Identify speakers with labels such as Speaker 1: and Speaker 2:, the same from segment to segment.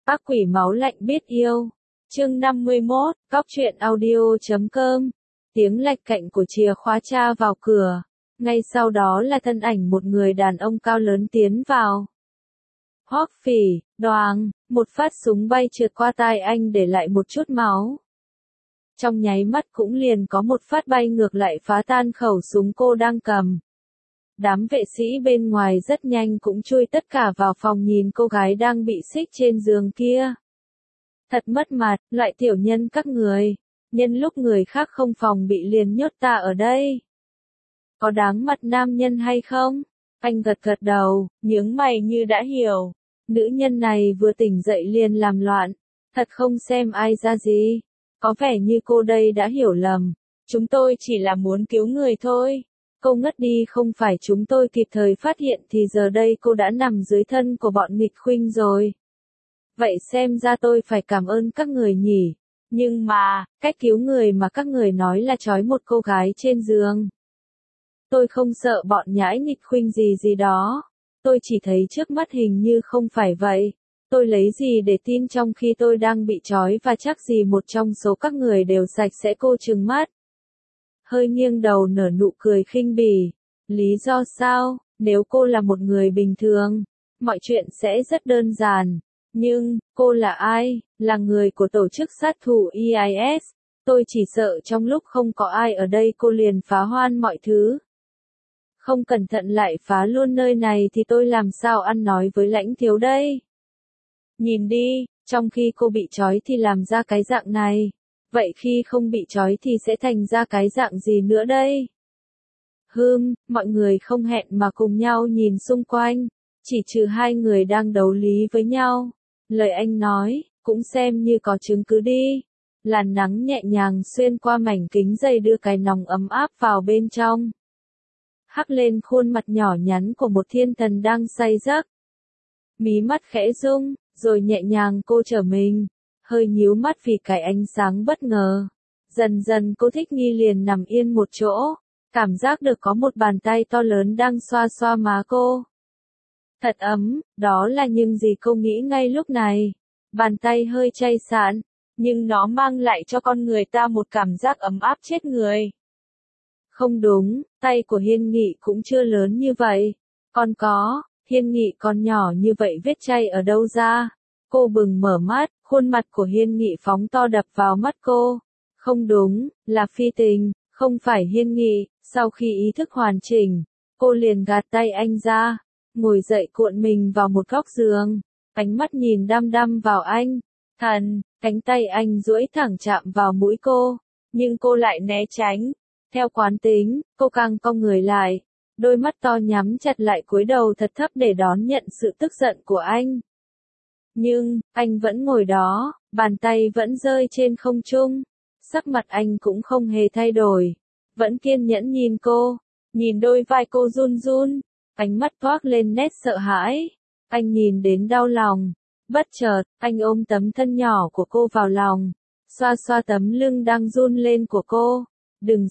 Speaker 1: Ác quỷ máu lạnh biết yêu. Chương 51, Cóc truyện audio.com. Tiếng lạch cạnh của chìa khóa tra vào cửa. Ngay sau đó là thân ảnh một người đàn ông cao lớn tiến vào. Hoắc Phỉ, đoàng, một phát súng bay trượt qua tai anh để lại một chút máu. Trong nháy mắt cũng liền có một phát bay ngược lại phá tan khẩu súng cô đang cầm. Đám vệ sĩ bên ngoài rất nhanh cũng chui tất cả vào phòng nhìn cô gái đang bị xích trên giường kia. Thật mất mặt, loại tiểu nhân các người. Nhân lúc người khác không phòng bị liền nhốt ta ở đây. Có đáng mặt nam nhân hay không? Anh gật gật đầu, nhướng mày như đã hiểu. Nữ nhân này vừa tỉnh dậy liền làm loạn. Thật không xem ai ra gì. Có vẻ như cô đây đã hiểu lầm. Chúng tôi chỉ là muốn cứu người thôi. Cô ngất đi không phải chúng tôi kịp thời phát hiện thì giờ đây cô đã nằm dưới thân của bọn nghịch khuynh rồi. Vậy xem ra tôi phải cảm ơn các người nhỉ. Nhưng mà, cách cứu người mà các người nói là trói một cô gái trên giường. Tôi không sợ bọn nhãi nghịch khuynh gì gì đó. Tôi chỉ thấy trước mắt hình như không phải vậy. Tôi lấy gì để tin trong khi tôi đang bị trói và chắc gì một trong số các người đều sạch sẽ. Cô trừng mắt. Hơi nghiêng đầu nở nụ cười khinh bỉ. Lý do sao? Nếu cô là một người bình thường, mọi chuyện sẽ rất đơn giản. Nhưng, cô là ai? Là người của tổ chức sát thủ IS. Tôi chỉ sợ trong lúc không có ai ở đây cô liền phá hoan mọi thứ. Không cẩn thận lại phá luôn nơi này thì tôi làm sao ăn nói với lãnh thiếu đây? Nhìn đi, trong khi cô bị trói thì làm ra cái dạng này. Vậy khi không bị trói thì sẽ thành ra cái dạng gì nữa đây? Mọi người không hẹn mà cùng nhau nhìn xung quanh. Chỉ trừ hai người đang đấu lý với nhau. Lời anh nói, cũng xem như có chứng cứ đi. Làn nắng nhẹ nhàng xuyên qua mảnh kính dày đưa cái nòng ấm áp vào bên trong. Hắc lên khuôn mặt nhỏ nhắn của một thiên thần đang say giấc. Mí mắt khẽ rung, rồi nhẹ nhàng cô trở mình. Hơi nhíu mắt vì cái ánh sáng bất ngờ. Dần dần cô thích nghi liền nằm yên một chỗ. Cảm giác được có một bàn tay to lớn đang xoa xoa má cô. Thật ấm, đó là những gì cô nghĩ ngay lúc này. Bàn tay hơi chai sạn, nhưng nó mang lại cho con người ta một cảm giác ấm áp chết người. Không đúng, tay của Hiên Nghị cũng chưa lớn như vậy. Còn có, Hiên Nghị còn nhỏ như vậy vết chai ở đâu ra? Cô bừng mở mắt, khuôn mặt của Hiên Nghị phóng to đập vào mắt cô. Không đúng, là Phi Tình, không phải Hiên Nghị. Sau khi ý thức hoàn chỉnh, cô liền gạt tay anh ra, ngồi dậy cuộn mình vào một góc giường, ánh mắt nhìn đăm đăm vào anh. Thần, cánh tay anh duỗi thẳng chạm vào mũi cô, nhưng cô lại né tránh. Theo quán tính, cô càng cong người lại, đôi mắt to nhắm chặt lại cúi đầu thật thấp để đón nhận sự tức giận của anh. Nhưng, anh vẫn ngồi đó, bàn tay vẫn rơi trên không trung. Sắc mặt anh cũng không hề thay đổi. Vẫn kiên nhẫn nhìn cô. Nhìn đôi vai cô run run. Ánh mắt toát lên nét sợ hãi. Anh nhìn đến đau lòng. Bất chợt, anh ôm tấm thân nhỏ của cô vào lòng. Xoa xoa tấm lưng đang run lên của cô. Đừng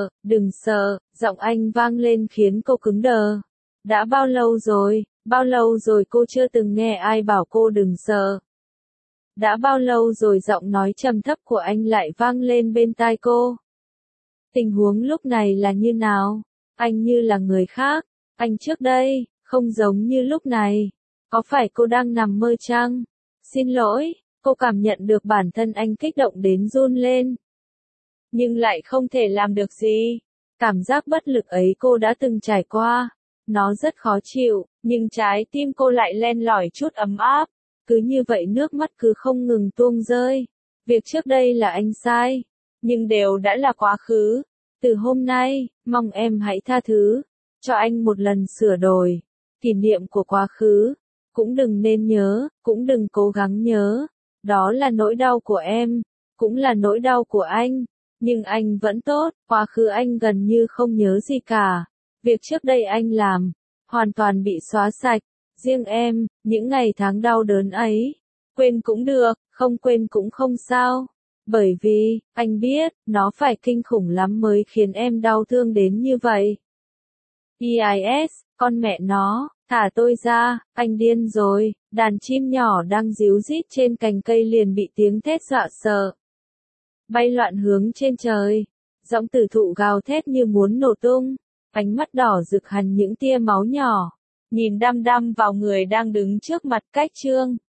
Speaker 1: sợ, giọng anh vang lên khiến cô cứng đờ. Đã bao lâu rồi cô chưa từng nghe ai bảo cô đừng sợ. Đã bao lâu rồi giọng nói trầm thấp của anh lại vang lên bên tai cô. Tình huống lúc này là như nào? Anh như là người khác. Anh trước đây, không giống như lúc này. Có phải cô đang nằm mơ chăng? Xin lỗi, cô cảm nhận được bản thân anh kích động đến run lên. Nhưng lại không thể làm được gì. Cảm giác bất lực ấy cô đã từng trải qua. Nó rất khó chịu, nhưng trái tim cô lại len lỏi chút ấm áp. Cứ như vậy nước mắt cứ không ngừng tuôn rơi. Việc trước đây là anh sai. Nhưng đều đã là quá khứ. Từ hôm nay, mong em hãy tha thứ. Cho anh một lần sửa đổi. Kỷ niệm của quá khứ. Cũng đừng nên nhớ, cũng đừng cố gắng nhớ. Đó là nỗi đau của em. Cũng là nỗi đau của anh. Nhưng anh vẫn tốt, quá khứ anh gần như không nhớ gì cả. Việc trước đây anh làm, hoàn toàn bị xóa sạch. Riêng em, những ngày tháng đau đớn ấy, quên cũng được, không quên cũng không sao. Bởi vì, anh biết, nó phải kinh khủng lắm mới khiến em đau thương đến như vậy. IS, con mẹ nó, Thả tôi ra, anh điên rồi, đàn chim nhỏ đang ríu rít trên cành cây liền bị tiếng thét dọa sợ. Bay loạn hướng trên trời, giọng tử thụ gào thét như muốn nổ tung, ánh mắt đỏ rực hằn những tia máu nhỏ, nhìn đăm đăm vào người đang đứng trước mặt Cách Trương.